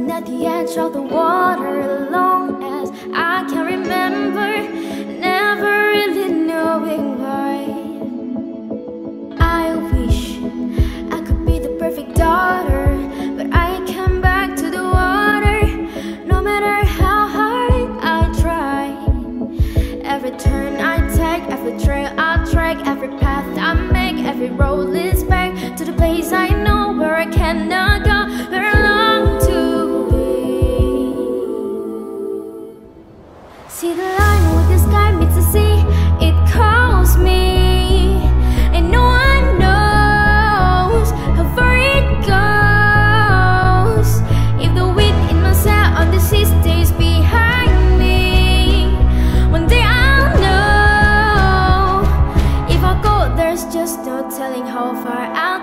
at the edge of the water, as long as I can remember, never really knowing why. I wish I could be the perfect daughter, but I come back to the water, no matter how hard I try. Every turn I take, every trail I trek, every path I make, every road leads back to the place I know where I cannot go, where I long to be. See the line where the sky meets the sea, it calls me, and no one knows how far it goes. If the wind in my sail on the sea stays behind me, one day I'll know. If I go, there's just no telling how far I'll